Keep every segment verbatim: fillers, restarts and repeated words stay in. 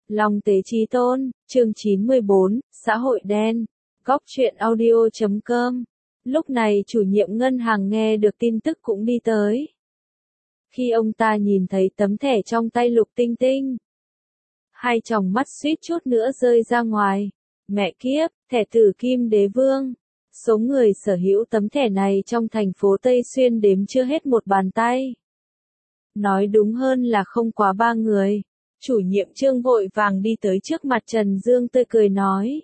Long Tế Chí Tôn, chương chín mươi bốn, xã hội đen, góc truyện audio chấm com. Lúc này chủ nhiệm ngân hàng nghe được tin tức cũng đi tới. Khi ông ta nhìn thấy tấm thẻ trong tay Lục Tinh Tinh, hai tròng mắt suýt chút nữa rơi ra ngoài. Mẹ kiếp, thẻ tử kim đế vương. Số người sở hữu tấm thẻ này trong thành phố Tây Xuyên đếm chưa hết một bàn tay. Nói đúng hơn là không quá ba người. Chủ nhiệm Trương vội vàng đi tới trước mặt Trần Dương tươi cười nói.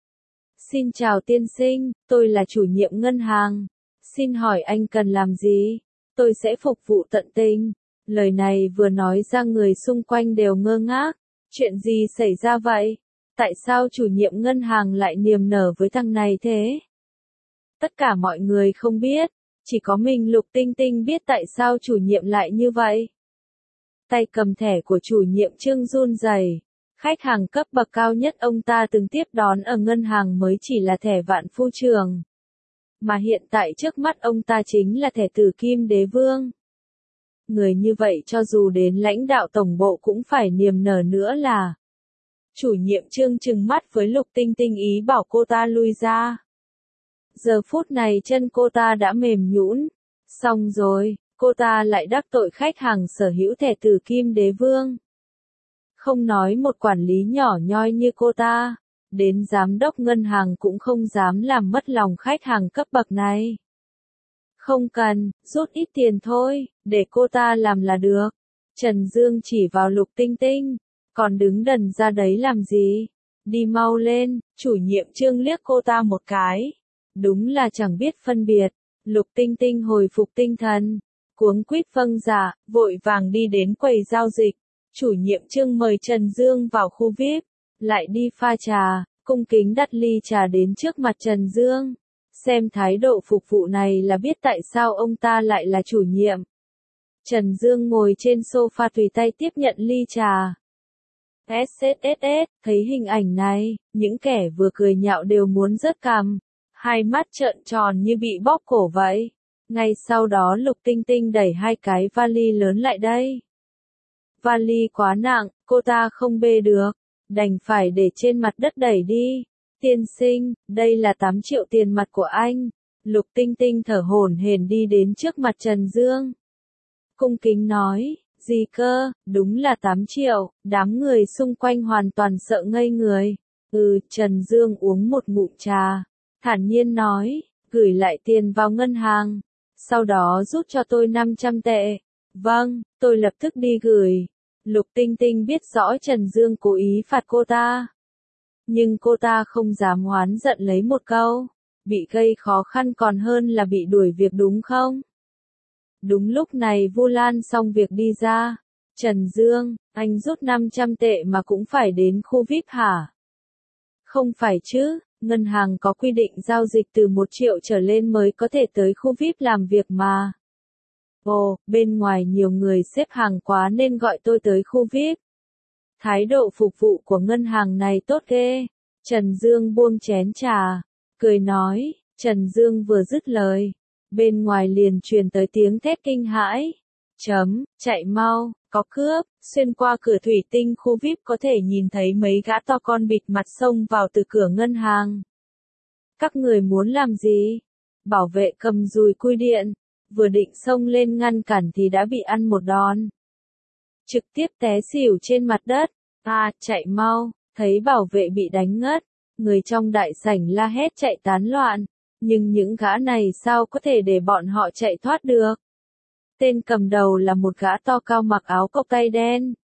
Xin chào tiên sinh, tôi là chủ nhiệm ngân hàng. Xin hỏi anh cần làm gì? Tôi sẽ phục vụ tận tình. Lời này vừa nói ra người xung quanh đều ngơ ngác. Chuyện gì xảy ra vậy? Tại sao chủ nhiệm ngân hàng lại niềm nở với thằng này thế? Tất cả mọi người không biết. Chỉ có mình Lục Tinh Tinh biết tại sao chủ nhiệm lại như vậy. Tay cầm thẻ của chủ nhiệm Trương run rẩy. Khách hàng cấp bậc cao nhất ông ta từng tiếp đón ở ngân hàng mới chỉ là thẻ vạn phu trường. Mà hiện tại trước mắt ông ta chính là thẻ tử kim đế vương. Người như vậy cho dù đến lãnh đạo tổng bộ cũng phải niềm nở nữa là. Chủ nhiệm Trương trừng mắt với Lục Tinh Tinh ý bảo cô ta lui ra. Giờ phút này chân cô ta đã mềm nhũn. Xong rồi, cô ta lại đắc tội khách hàng sở hữu thẻ tử kim đế vương. Không nói một quản lý nhỏ nhoi như cô ta, đến giám đốc ngân hàng cũng không dám làm mất lòng khách hàng cấp bậc này. Không cần, rút ít tiền thôi, để cô ta làm là được. Trần Dương chỉ vào Lục Tinh Tinh, còn đứng đần ra đấy làm gì? Đi mau lên, chủ nhiệm Trương liếc cô ta một cái. Đúng là chẳng biết phân biệt. Lục Tinh Tinh hồi phục tinh thần, cuống quýt vâng dạ, vội vàng đi đến quầy giao dịch. Chủ nhiệm Trương mời Trần Dương vào khu vi ai pi, lại đi pha trà, cung kính đặt ly trà đến trước mặt Trần Dương. Xem thái độ phục vụ này là biết tại sao ông ta lại là chủ nhiệm. Trần Dương ngồi trên sofa tùy tay tiếp nhận ly trà. ét ét ét ét, thấy hình ảnh này, những kẻ vừa cười nhạo đều muốn rớt cằm, hai mắt trợn tròn như bị bóp cổ vậy. Ngay sau đó Lục Tinh Tinh đẩy hai cái vali lớn lại đây. Vali quá nặng, cô ta không bê được, đành phải để trên mặt đất đẩy đi. Tiên sinh, đây là tám triệu tiền mặt của anh. Lục Tinh Tinh thở hổn hển đi đến trước mặt Trần Dương. Cung kính nói, gì cơ, đúng là tám triệu, đám người xung quanh hoàn toàn sợ ngây người. Ừ, Trần Dương uống một ngụm trà, thản nhiên nói, gửi lại tiền vào ngân hàng, sau đó rút cho tôi năm trăm tệ. Vâng, tôi lập tức đi gửi. Lục Tinh Tinh biết rõ Trần Dương cố ý phạt cô ta. Nhưng cô ta không dám oán giận lấy một câu. Bị gây khó khăn còn hơn là bị đuổi việc đúng không? Đúng lúc này Vu Lan xong việc đi ra. Trần Dương, anh rút năm trăm tệ mà cũng phải đến khu vi ai pi hả? Không phải chứ, ngân hàng có quy định giao dịch từ một triệu trở lên mới có thể tới khu vi ai pi làm việc mà. Ồ, bên ngoài nhiều người xếp hàng quá nên gọi tôi tới khu vi ai pi. Thái độ phục vụ của ngân hàng này tốt ghê. Trần Dương buông chén trà, cười nói. Trần Dương vừa dứt lời, bên ngoài liền truyền tới tiếng thét kinh hãi. Chấm, chạy mau, có cướp. Xuyên qua cửa thủy tinh khu vi ai pi có thể nhìn thấy mấy gã to con bịt mặt xông vào từ cửa ngân hàng. Các người muốn làm gì? Bảo vệ cầm dùi cui điện, vừa định xông lên ngăn cản thì đã bị ăn một đòn. Trực tiếp té xỉu trên mặt đất. À, chạy mau, thấy bảo vệ bị đánh ngất. Người trong đại sảnh la hét chạy tán loạn. Nhưng những gã này sao có thể để bọn họ chạy thoát được? Tên cầm đầu là một gã to cao mặc áo cộc tay đen.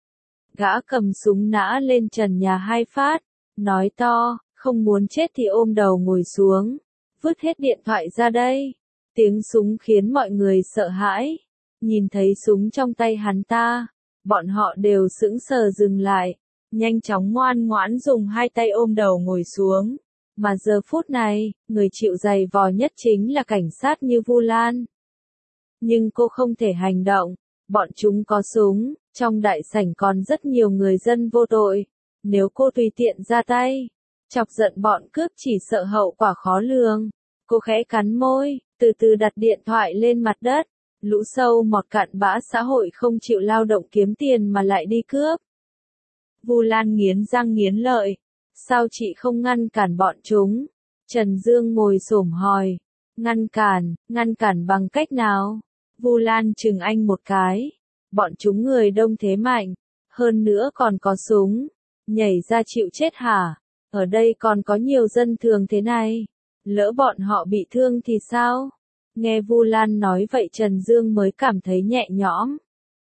Gã cầm súng nã lên trần nhà hai phát, nói to, không muốn chết thì ôm đầu ngồi xuống, vứt hết điện thoại ra đây. Tiếng súng khiến mọi người sợ hãi. Nhìn thấy súng trong tay hắn ta, bọn họ đều sững sờ dừng lại, nhanh chóng ngoan ngoãn dùng hai tay ôm đầu ngồi xuống. Mà giờ phút này, người chịu giày vò nhất chính là cảnh sát như Vu Lan. Nhưng cô không thể hành động, bọn chúng có súng, trong đại sảnh còn rất nhiều người dân vô tội. Nếu cô tùy tiện ra tay, chọc giận bọn cướp chỉ sợ hậu quả khó lường. Cô khẽ cắn môi, từ từ đặt điện thoại lên mặt đất. Lũ sâu mọt cặn bã xã hội không chịu lao động kiếm tiền mà lại đi cướp. Vu Lan nghiến răng nghiến lợi. Sao chị không ngăn cản bọn chúng? Trần Dương ngồi xổm hỏi. Ngăn cản, ngăn cản bằng cách nào? Vu Lan chừng anh một cái. Bọn chúng người đông thế mạnh. Hơn nữa còn có súng. Nhảy ra chịu chết hả? Ở đây còn có nhiều dân thường thế này. Lỡ bọn họ bị thương thì sao? Nghe Vu Lan nói vậy Trần Dương mới cảm thấy nhẹ nhõm.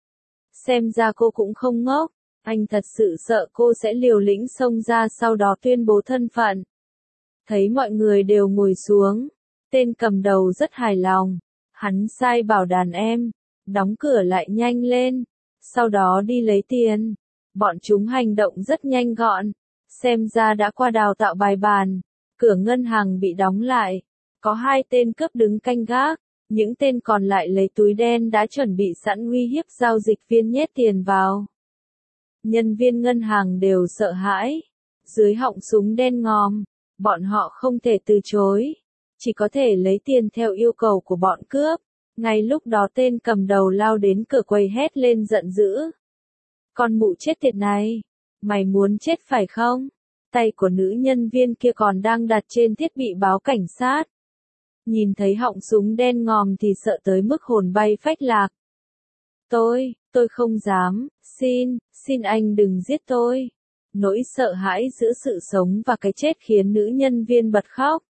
Xem ra cô cũng không ngốc. Anh thật sự sợ cô sẽ liều lĩnh xông ra sau đó tuyên bố thân phận. Thấy mọi người đều ngồi xuống. Tên cầm đầu rất hài lòng. Hắn sai bảo đàn em. Đóng cửa lại nhanh lên. Sau đó đi lấy tiền. Bọn chúng hành động rất nhanh gọn. Xem ra đã qua đào tạo bài bàn. Cửa ngân hàng bị đóng lại. Có hai tên cướp đứng canh gác. Những tên còn lại lấy túi đen đã chuẩn bị sẵn uy hiếp giao dịch viên nhét tiền vào. Nhân viên ngân hàng đều sợ hãi. Dưới họng súng đen ngòm. Bọn họ không thể từ chối. Chỉ có thể lấy tiền theo yêu cầu của bọn cướp. Ngay lúc đó tên cầm đầu lao đến cửa quầy hét lên giận dữ. Con mụ chết tiệt này. Mày muốn chết phải không? Tay của nữ nhân viên kia còn đang đặt trên thiết bị báo cảnh sát. Nhìn thấy họng súng đen ngòm thì sợ tới mức hồn bay phách lạc. Tôi, tôi không dám, xin, xin anh đừng giết tôi. Nỗi sợ hãi giữa sự sống và cái chết khiến nữ nhân viên bật khóc.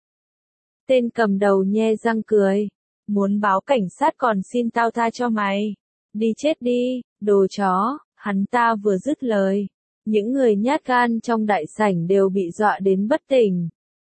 Tên cầm đầu nhe răng cười. Muốn báo cảnh sát còn xin tao tha cho mày. Đi chết đi, đồ chó, hắn ta vừa dứt lời. Những người nhát gan trong đại sảnh đều bị dọa đến bất tỉnh.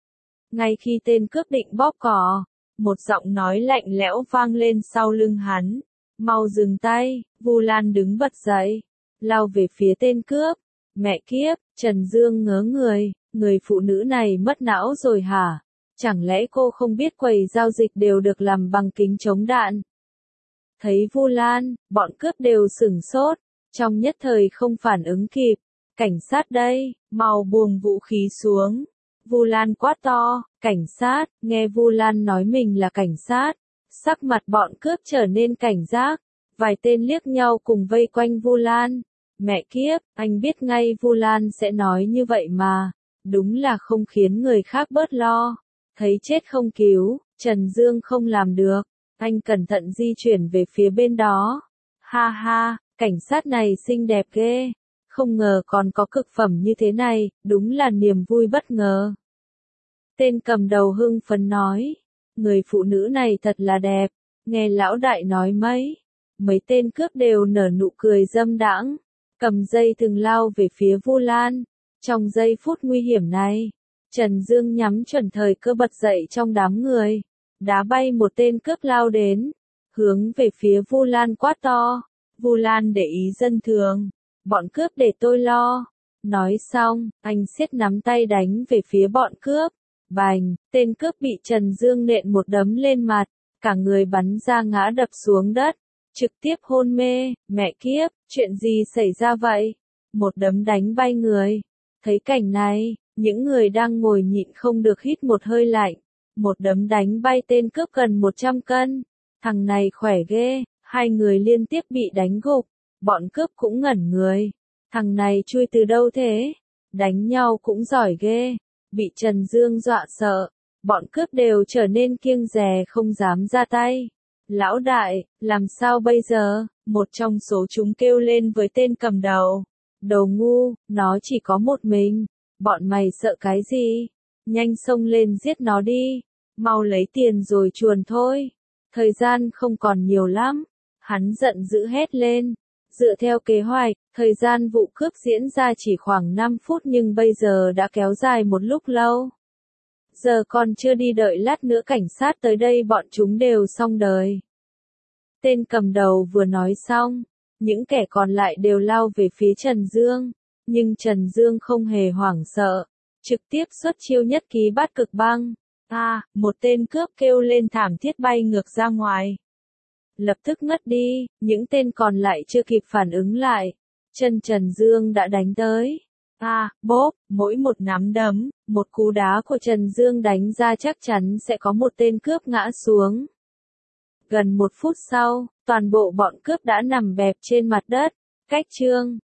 Ngay khi tên cướp định bóp cò, một giọng nói lạnh lẽo vang lên sau lưng hắn. Mau dừng tay, Vu Lan đứng bật dậy, lao về phía tên cướp. Mẹ kiếp, Trần Dương ngớ người, người phụ nữ này mất não rồi hả? Chẳng lẽ cô không biết quầy giao dịch đều được làm bằng kính chống đạn? Thấy Vu Lan, bọn cướp đều sửng sốt, trong nhất thời không phản ứng kịp. Cảnh sát đây, mau buông vũ khí xuống. Vu Lan quát to, cảnh sát, nghe Vu Lan nói mình là cảnh sát. Sắc mặt bọn cướp trở nên cảnh giác. Vài tên liếc nhau cùng vây quanh Vu Lan. Mẹ kiếp, anh biết ngay Vu Lan sẽ nói như vậy mà. Đúng là không khiến người khác bớt lo. Thấy chết không cứu, Trần Dương không làm được. Anh cẩn thận di chuyển về phía bên đó. Ha ha, cảnh sát này xinh đẹp ghê. Không ngờ còn có cực phẩm như thế này, đúng là niềm vui bất ngờ. Tên cầm đầu hưng phấn nói. Người phụ nữ này thật là đẹp. Nghe lão đại nói mấy. Mấy tên cướp đều nở nụ cười dâm đãng. Cầm dây thừng lao về phía Vu Lan. Trong giây phút nguy hiểm này, Trần Dương nhắm chuẩn thời cơ bật dậy trong đám người. Đá bay một tên cướp lao đến. Hướng về phía Vu Lan quát to. Vu Lan để ý dân thường. Bọn cướp để tôi lo. Nói xong, anh siết nắm tay đánh về phía bọn cướp. Bành, tên cướp bị Trần Dương nện một đấm lên mặt. Cả người bắn ra ngã đập xuống đất. Trực tiếp hôn mê. Mẹ kiếp, chuyện gì xảy ra vậy? Một đấm đánh bay người. Thấy cảnh này, những người đang ngồi nhịn không được hít một hơi lạnh. Một đấm đánh bay tên cướp gần một trăm cân. Thằng này khỏe ghê. Hai người liên tiếp bị đánh gục. Bọn cướp cũng ngẩn người. Thằng này chui từ đâu thế? Đánh nhau cũng giỏi ghê. Bị Trần Dương dọa sợ. Bọn cướp đều trở nên kiêng dè không dám ra tay. Lão đại, làm sao bây giờ? Một trong số chúng kêu lên với tên cầm đầu. Đồ ngu, nó chỉ có một mình. Bọn mày sợ cái gì? Nhanh xông lên giết nó đi. Mau lấy tiền rồi chuồn thôi. Thời gian không còn nhiều lắm. Hắn giận dữ hét lên. Dựa theo kế hoạch, thời gian vụ cướp diễn ra chỉ khoảng năm phút nhưng bây giờ đã kéo dài một lúc lâu. Giờ còn chưa đi đợi lát nữa cảnh sát tới đây bọn chúng đều xong đời. Tên cầm đầu vừa nói xong, những kẻ còn lại đều lao về phía Trần Dương. Nhưng Trần Dương không hề hoảng sợ, trực tiếp xuất chiêu nhất ký bát cực băng. À, một tên cướp kêu lên thảm thiết bay ngược ra ngoài. Lập tức ngất đi, những tên còn lại chưa kịp phản ứng lại. Chân Trần Dương đã đánh tới. À, bốp, mỗi một nắm đấm, một cú đá của Trần Dương đánh ra chắc chắn sẽ có một tên cướp ngã xuống. Gần một phút sau, toàn bộ bọn cướp đã nằm bẹp trên mặt đất. Cách chương